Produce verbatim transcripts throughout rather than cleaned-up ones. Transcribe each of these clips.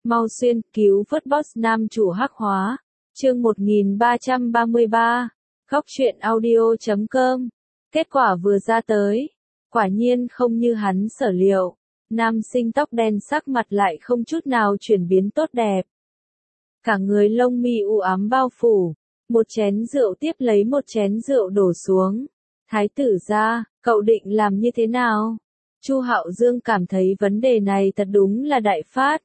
Mau xuyên cứu vớt boss nam chủ hắc hóa. Chương một nghìn ba trăm ba mươi ba. Góc truyện audio chấm com. Kết quả vừa ra tới. Quả nhiên không như hắn sở liệu. Nam sinh tóc đen sắc mặt lại không chút nào chuyển biến tốt đẹp. Cả người lông mi u ám bao phủ. Một chén rượu tiếp lấy một chén rượu đổ xuống. Thái tử gia, cậu định làm như thế nào? Chu Hạo Dương cảm thấy vấn đề này thật đúng là đại phát.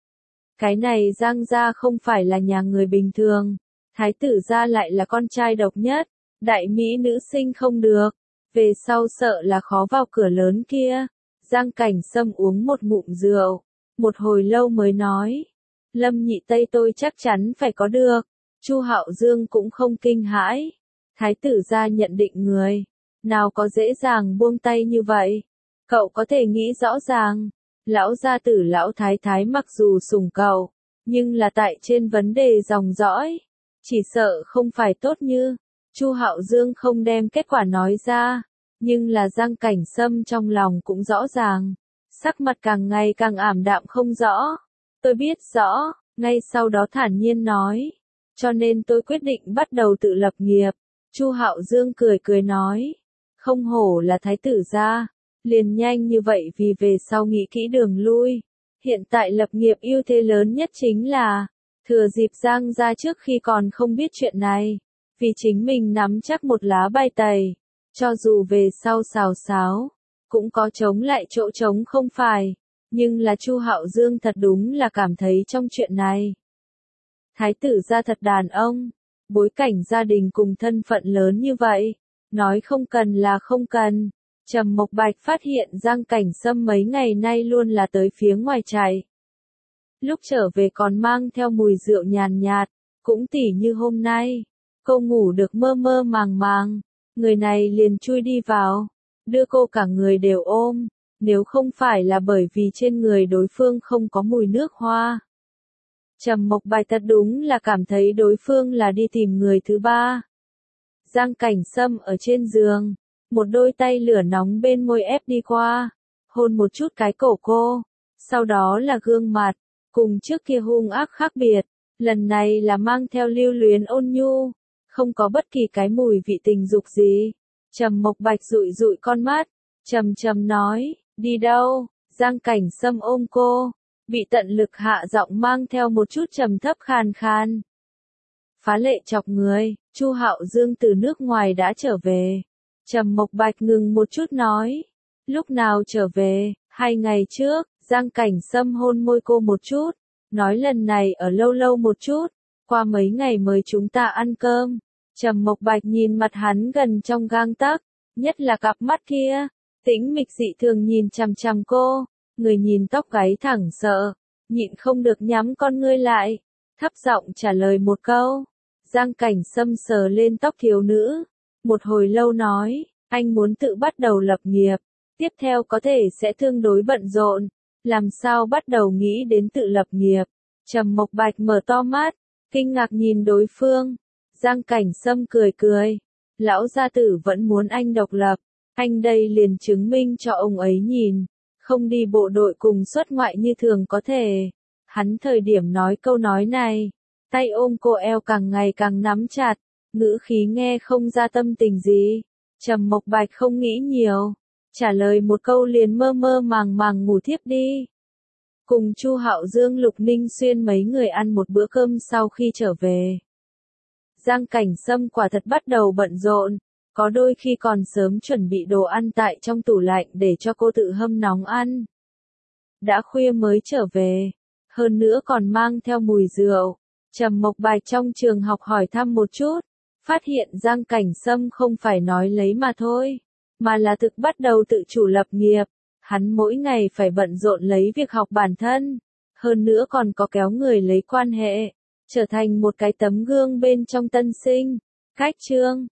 Cái này Giang gia không phải là nhà người bình thường. Thái tử gia lại là con trai độc nhất. Đại mỹ nữ sinh không được. Về sau sợ là khó vào cửa lớn kia. Giang Cảnh Sâm uống một ngụm rượu. Một hồi lâu mới nói. Lâm nhị tây tôi chắc chắn phải có được. Chu Hạo Dương cũng không kinh hãi. Thái tử gia nhận định người. Nào có dễ dàng buông tay như vậy. Cậu có thể nghĩ rõ ràng. Lão gia tử lão thái thái mặc dù sủng cậu. Nhưng là tại trên vấn đề dòng dõi. Chỉ sợ không phải tốt như. Chu Hạo Dương không đem kết quả nói ra. Nhưng là Giang Cảnh Sâm trong lòng cũng rõ ràng. Sắc mặt càng ngày càng ảm đạm không rõ. Tôi biết rõ. Ngay sau đó thản nhiên nói. Cho nên tôi quyết định bắt đầu tự lập nghiệp. Chu Hạo Dương cười cười nói. Không hổ là thái tử gia. Liền nhanh như vậy vì về sau nghĩ kỹ đường lui. Hiện tại lập nghiệp ưu thế lớn nhất chính là. Thừa dịp Giang gia trước khi còn không biết chuyện này. Vì chính mình nắm chắc một lá bài tẩy. Cho dù về sau xào xáo. Cũng có chống lại chỗ trống không phải. Nhưng là Chu Hạo Dương thật đúng là cảm thấy trong chuyện này. Thái tử gia thật đàn ông. Bối cảnh gia đình cùng thân phận lớn như vậy. Nói không cần là không cần. Trầm Mộc Bạch phát hiện Giang Cảnh Sâm mấy ngày nay luôn là tới phía ngoài chạy. Lúc trở về còn mang theo mùi rượu nhàn nhạt. Cũng tỉ như hôm nay. Cô ngủ được mơ mơ màng màng. Người này liền chui đi vào. Đưa cô cả người đều ôm. Nếu không phải là bởi vì trên người đối phương không có mùi nước hoa. Trầm Mộc Bạch thật đúng là cảm thấy đối phương là đi tìm người thứ ba. Giang Cảnh Sâm ở trên giường. Một đôi tay lửa nóng bên môi ép đi qua. Hôn một chút cái cổ cô. Sau đó là gương mặt. Cùng trước kia hung ác khác biệt. Lần này là mang theo lưu luyến ôn nhu. Không có bất kỳ cái mùi vị tình dục gì. Trầm Mộc Bạch dụi dụi con mắt. Trầm trầm nói. Đi đâu? Giang Cảnh Sâm ôm cô. Bị tận lực hạ giọng mang theo một chút trầm thấp khàn khàn. Phá lệ chọc người. Chu Hạo Dương từ nước ngoài đã trở về. Trầm Mộc Bạch ngừng một chút nói. Lúc nào trở về? Hai ngày trước. Giang Cảnh Sâm hôn môi cô một chút. Nói lần này ở lâu lâu một chút. Qua mấy ngày mời chúng ta ăn cơm. Trầm Mộc Bạch nhìn mặt hắn gần trong gang tấc. Nhất là cặp mắt kia. Tĩnh mịch dị thường nhìn chằm chằm cô. Người nhìn tóc gáy thẳng sợ. Nhịn không được nhắm con ngươi lại. Thấp giọng trả lời một câu. Giang Cảnh Sâm sờ lên tóc thiếu nữ. Một hồi lâu nói. Anh muốn tự bắt đầu lập nghiệp. Tiếp theo có thể sẽ tương đối bận rộn. Làm sao bắt đầu nghĩ đến tự lập nghiệp. Trầm Mộc Bạch mở to mắt. Kinh ngạc nhìn đối phương. Giang Cảnh Sâm cười cười. Lão gia tử vẫn muốn anh độc lập. Anh đây liền chứng minh cho ông ấy nhìn. Không đi bộ đội cùng xuất ngoại như thường có thể. Hắn thời điểm nói câu nói này. Tay ôm cô eo càng ngày càng nắm chặt. Ngữ khí nghe không ra tâm tình gì. Trầm Mộc Bạch không nghĩ nhiều. Trả lời một câu liền mơ mơ màng màng ngủ thiếp đi. Cùng Chu Hạo Dương Lục Ninh Xuyên mấy người ăn một bữa cơm sau khi trở về. Giang Cảnh Sâm quả thật bắt đầu bận rộn. Có đôi khi còn sớm chuẩn bị đồ ăn tại trong tủ lạnh để cho cô tự hâm nóng ăn. Đã khuya mới trở về. Hơn nữa còn mang theo mùi rượu. Trầm Mộc Bạch trong trường học hỏi thăm một chút. Phát hiện Giang Cảnh Sâm không phải nói lấy mà thôi. Mà là thực bắt đầu tự chủ lập nghiệp. Hắn mỗi ngày phải bận rộn lấy việc học bản thân. Hơn nữa còn có kéo người lấy quan hệ. Trở thành một cái tấm gương bên trong tân sinh. Cách chương.